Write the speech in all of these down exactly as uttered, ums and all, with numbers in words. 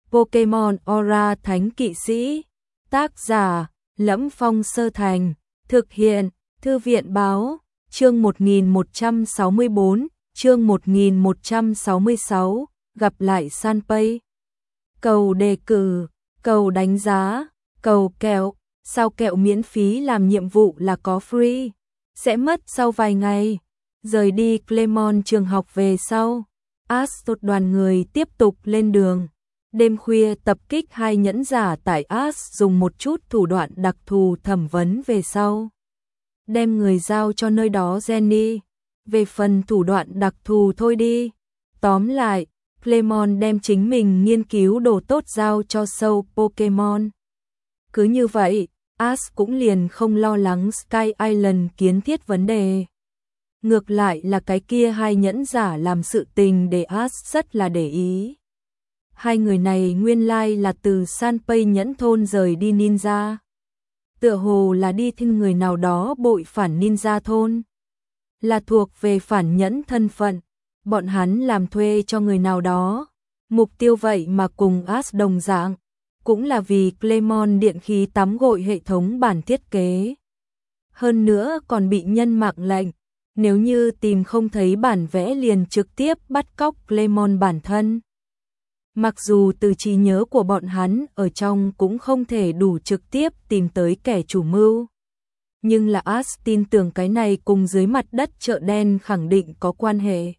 Pokemon Aura Thánh Kỵ Sĩ. Tác giả: Lẫm Phong Sơ Thành. Thực hiện: Thư viện Báo. Chương một nghìn một trăm sáu mươi bốn, chương một nghìn một trăm sáu mươi sáu, gặp lại Sanpei. Cầu đề cử, cầu đánh giá, cầu kẹo, sao kẹo miễn phí làm nhiệm vụ là có free, sẽ mất sau vài ngày. Rời đi Clemon trường học về sau, Ash đoàn người tiếp tục lên đường. Đêm khuya tập kích hai nhẫn giả tại Ash dùng một chút thủ đoạn đặc thù thẩm vấn về sau. Đem người giao cho nơi đó Jenny. Về phần thủ đoạn đặc thù thôi đi. Tóm lại, Clemon đem chính mình nghiên cứu đồ tốt giao cho sâu Pokemon. Cứ như vậy, Ash cũng liền không lo lắng Sky Island kiến thiết vấn đề. Ngược lại là cái kia hai nhẫn giả làm sự tình để Ash rất là để ý. Hai người này nguyên lai là từ Sanpei nhẫn thôn rời đi ninja. Tựa hồ là đi theo người nào đó bội phản ninja thôn. Là thuộc về phản nhẫn thân phận. Bọn hắn làm thuê cho người nào đó. Mục tiêu vậy mà cùng Ash đồng dạng. Cũng là vì Clemon điện khí tắm gội hệ thống bản thiết kế. Hơn nữa còn bị nhân mạng lệnh. Nếu như tìm không thấy bản vẽ liền trực tiếp bắt cóc Clemon bản thân. Mặc dù từ trí nhớ của bọn hắn ở trong cũng không thể đủ trực tiếp tìm tới kẻ chủ mưu. Nhưng là Ash tin tưởng cái này cùng dưới mặt đất chợ đen khẳng định có quan hệ.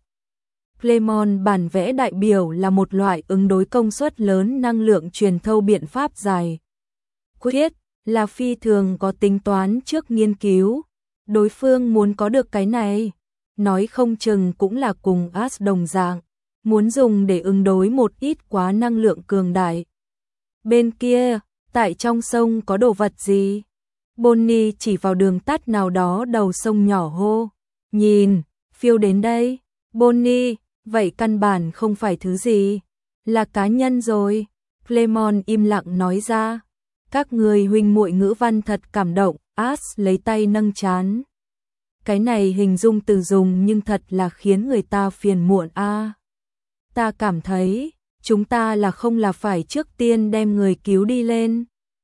Clemon bản vẽ đại biểu là một loại ứng đối công suất lớn năng lượng truyền thâu biện pháp dài. Quyết là phi thường có tính toán trước nghiên cứu. Đối phương muốn có được cái này, nói không chừng cũng là cùng Ash đồng dạng. Muốn dùng để ứng đối một ít quá năng lượng cường đại. Bên kia, tại trong sông có đồ vật gì? Bonnie chỉ vào đường tắt nào đó đầu sông nhỏ hô. Nhìn, phiêu đến đây. Bonnie, vậy căn bản không phải thứ gì. Là cá nhân rồi. Clemon im lặng nói ra. Các người huynh muội ngữ văn thật cảm động. Ash lấy tay nâng trán. Cái này hình dung từ dùng nhưng thật là khiến người ta phiền muộn a. À. Ta cảm thấy, chúng ta là không là phải trước tiên đem người cứu đi lên.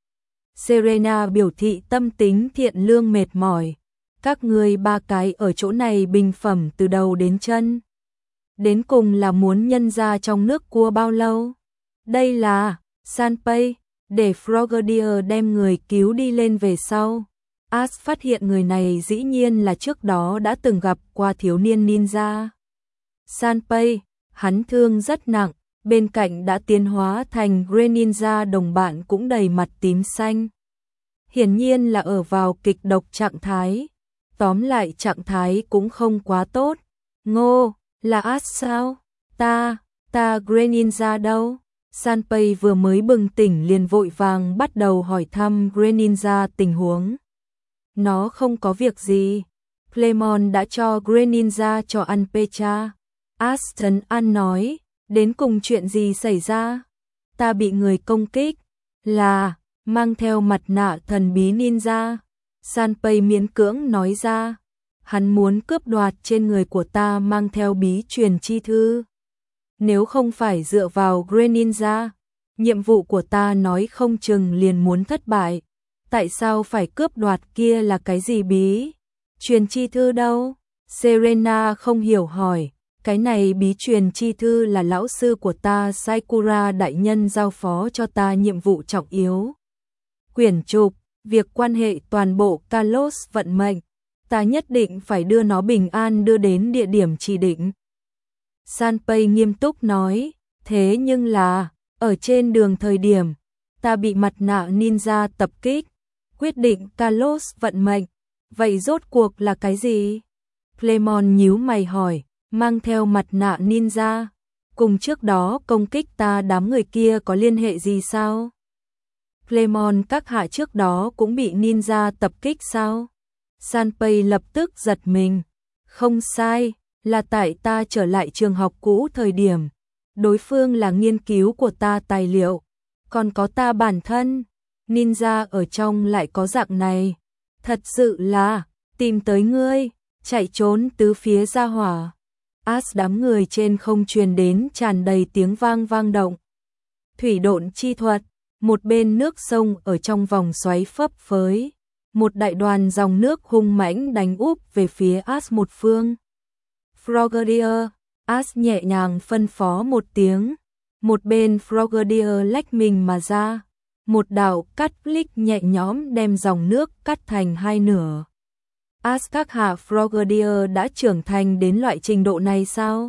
Serena biểu thị tâm tính thiện lương mệt mỏi. Các người ba cái ở chỗ này bình phẩm từ đầu đến chân. Đến cùng là muốn nhân ra trong nước cua bao lâu? Đây là Sanpei, để Frogadier đem người cứu đi lên về sau. Ash phát hiện người này dĩ nhiên là trước đó đã từng gặp qua thiếu niên ninja. Sanpei, hắn thương rất nặng, bên cạnh đã tiến hóa thành Greninja đồng bạn cũng đầy mặt tím xanh. Hiển nhiên là ở vào kịch độc trạng thái. Tóm lại trạng thái cũng không quá tốt. Ngô, là Ash sao? Ta, ta Greninja đâu? Sanpei vừa mới bừng tỉnh liền vội vàng bắt đầu hỏi thăm Greninja tình huống. Nó không có việc gì. Clemon đã cho Greninja cho ăn Pecha. Ashton An nói, đến cùng chuyện gì xảy ra? Ta bị người công kích, là, mang theo mặt nạ thần bí ninja. Sanpei miễn cưỡng nói ra, hắn muốn cướp đoạt trên người của ta mang theo bí truyền chi thư. Nếu không phải dựa vào Greninja, nhiệm vụ của ta nói không chừng liền muốn thất bại. Tại sao phải cướp đoạt kia là cái gì bí? Truyền chi thư đâu? Serena không hiểu hỏi. Cái này bí truyền chi thư là lão sư của ta Sakura đại nhân giao phó cho ta nhiệm vụ trọng yếu. Quyển trục, việc quan hệ toàn bộ Kalos vận mệnh. Ta nhất định phải đưa nó bình an đưa đến địa điểm chỉ định. Sanpei nghiêm túc nói, thế nhưng là, ở trên đường thời điểm, ta bị mặt nạ ninja tập kích, quyết định Kalos vận mệnh. Vậy rốt cuộc là cái gì? Clemon nhíu mày hỏi. Mang theo mặt nạ ninja, cùng trước đó công kích ta đám người kia có liên hệ gì sao? Clemon các hạ trước đó cũng bị ninja tập kích sao? Sanpei lập tức giật mình. Không sai, là tại ta trở lại trường học cũ thời điểm. Đối phương là nghiên cứu của ta tài liệu, còn có ta bản thân. Ninja ở trong lại có dạng này. Thật sự là, tìm tới ngươi, chạy trốn tứ phía ra hỏa. Ash đám người trên không truyền đến tràn đầy tiếng vang vang động. thủy độn chi thuật, một bên nước sông ở trong vòng xoáy phấp phới, một đại đoàn dòng nước hung mãnh đánh úp về phía Ash một phương. Frogadier, Ash nhẹ nhàng phân phó một tiếng, một bên Frogadier lách mình mà ra, một đạo cắt click nhẹ nhõm đem dòng nước cắt thành hai nửa. Ash các hạ Frogadier đã trưởng thành đến loại trình độ này sao?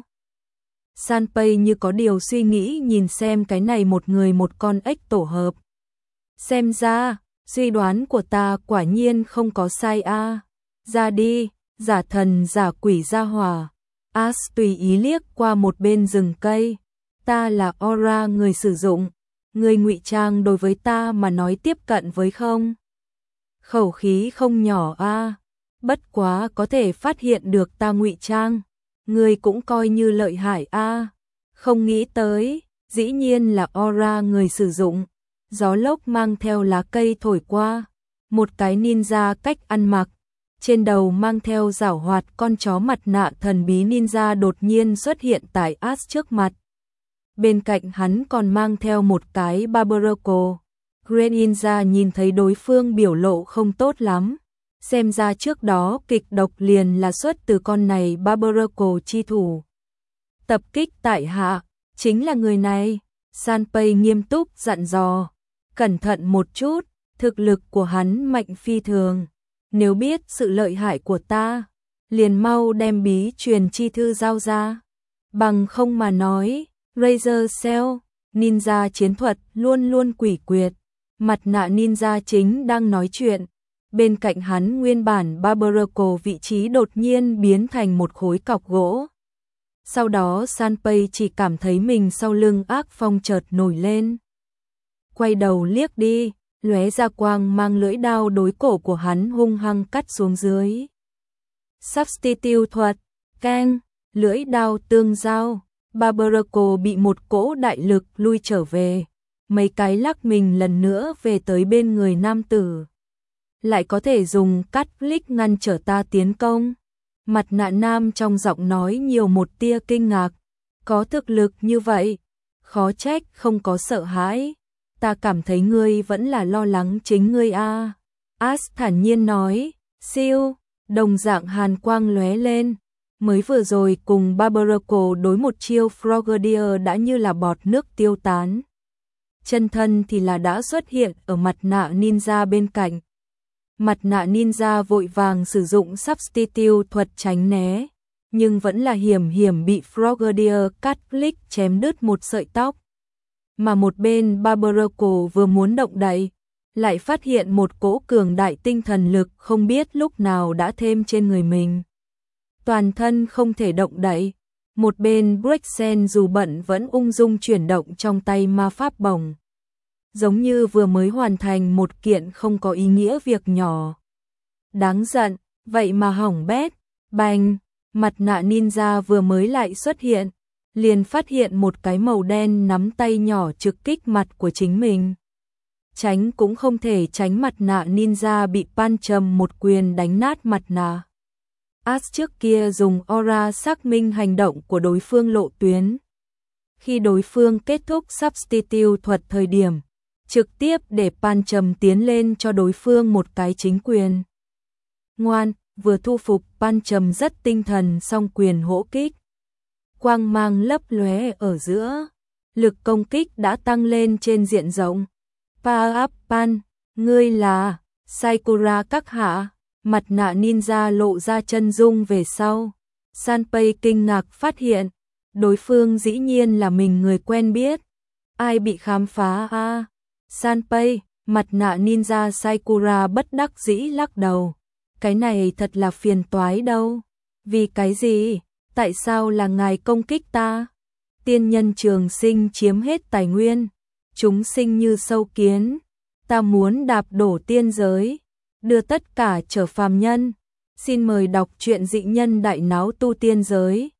Sanpei như có điều suy nghĩ nhìn xem cái này một người một con ếch tổ hợp. Xem ra, suy đoán của ta quả nhiên không có sai a. À. Ra đi, giả thần giả quỷ ra hỏa. Ash tùy ý liếc qua một bên rừng cây. Ta là Aura người sử dụng, người ngụy trang đối với ta mà nói tiếp cận với không. Khẩu khí không nhỏ a. À. Bất quá có thể phát hiện được ta ngụy trang. Người cũng coi như lợi hại a. À. Không nghĩ tới, dĩ nhiên là Aura người sử dụng. Gió lốc mang theo lá cây thổi qua, một cái ninja cách ăn mặc, trên đầu mang theo giảo hoạt con chó mặt nạ thần bí ninja đột nhiên xuất hiện tại Ash trước mặt. Bên cạnh hắn còn mang theo một cái Barbaroko. Great Ninja nhìn thấy đối phương biểu lộ không tốt lắm, xem ra trước đó kịch độc liền là xuất từ con này Barbaroko chi thủ. Tập kích tại hạ, chính là người này. Sanpei nghiêm túc dặn dò, cẩn thận một chút, thực lực của hắn mạnh phi thường. Nếu biết sự lợi hại của ta, liền mau đem bí truyền chi thư giao ra. Bằng không mà nói, Razor Cell, ninja chiến thuật luôn luôn quỷ quyệt. Mặt nạ ninja chính đang nói chuyện. Bên cạnh hắn nguyên bản Barbaroko vị trí đột nhiên biến thành một khối cọc gỗ. Sau đó Sanpei chỉ cảm thấy mình sau lưng ác phong chợt nổi lên. Quay đầu liếc đi, lóe ra quang mang lưỡi đao đối cổ của hắn hung hăng cắt xuống dưới. Substitute thuật, keng, lưỡi đao tương giao, Barbaroko bị một cỗ đại lực lui trở về, mấy cái lắc mình lần nữa về tới bên người nam tử. Lại có thể dùng cắt click ngăn trở ta tiến công. Mặt nạ nam trong giọng nói nhiều một tia kinh ngạc, có thực lực như vậy, khó trách không có sợ hãi. Ta cảm thấy ngươi vẫn là lo lắng chính ngươi a. À. Ash thản nhiên nói, siêu, đồng dạng hàn quang lóe lên, mới vừa rồi cùng Barbaroko đối một chiêu Frogadier đã như là bọt nước tiêu tán. Chân thân thì là đã xuất hiện ở mặt nạ ninja bên cạnh. Mặt nạ ninja vội vàng sử dụng substitute thuật tránh né, nhưng vẫn là hiểm hiểm bị Frogadier cắt click chém đứt một sợi tóc. Mà một bên Barbaroko vừa muốn động đậy, lại phát hiện một cỗ cường đại tinh thần lực không biết lúc nào đã thêm trên người mình. Toàn thân không thể động đậy, một bên Brexen dù bận vẫn ung dung chuyển động trong tay ma pháp bổng. Giống như vừa mới hoàn thành một kiện không có ý nghĩa việc nhỏ. Đáng giận, vậy mà hỏng bét, bành, mặt nạ ninja vừa mới lại xuất hiện, liền phát hiện một cái màu đen nắm tay nhỏ trực kích mặt của chính mình. Tránh cũng không thể tránh, mặt nạ ninja bị Pan Trầm một quyền đánh nát mặt nạ. Ash trước kia dùng aura xác minh hành động của đối phương lộ tuyến. Khi đối phương kết thúc substitute thuật thời điểm, trực tiếp để Pan Trầm tiến lên cho đối phương một cái chính quyền. Ngoan, vừa thu phục Pan Trầm rất tinh thần song quyền hỗ kích. Quang mang lấp lóe ở giữa, lực công kích đã tăng lên trên diện rộng. Pa áp Pan, ngươi là Sakura các hạ. Mặt nạ ninja lộ ra chân dung về sau. Sanpei kinh ngạc phát hiện, đối phương dĩ nhiên là mình người quen biết. Ai bị khám phá a? À? Sanpei, mặt nạ ninja Sakura bất đắc dĩ lắc đầu. Cái này thật là phiền toái đâu. Vì cái gì? Tại sao là ngài công kích ta? Tiên nhân trường sinh chiếm hết tài nguyên, chúng sinh như sâu kiến. Ta muốn đạp đổ tiên giới, đưa tất cả trở phàm nhân. Xin mời đọc truyện Dị Nhân Đại Náo Tu Tiên Giới.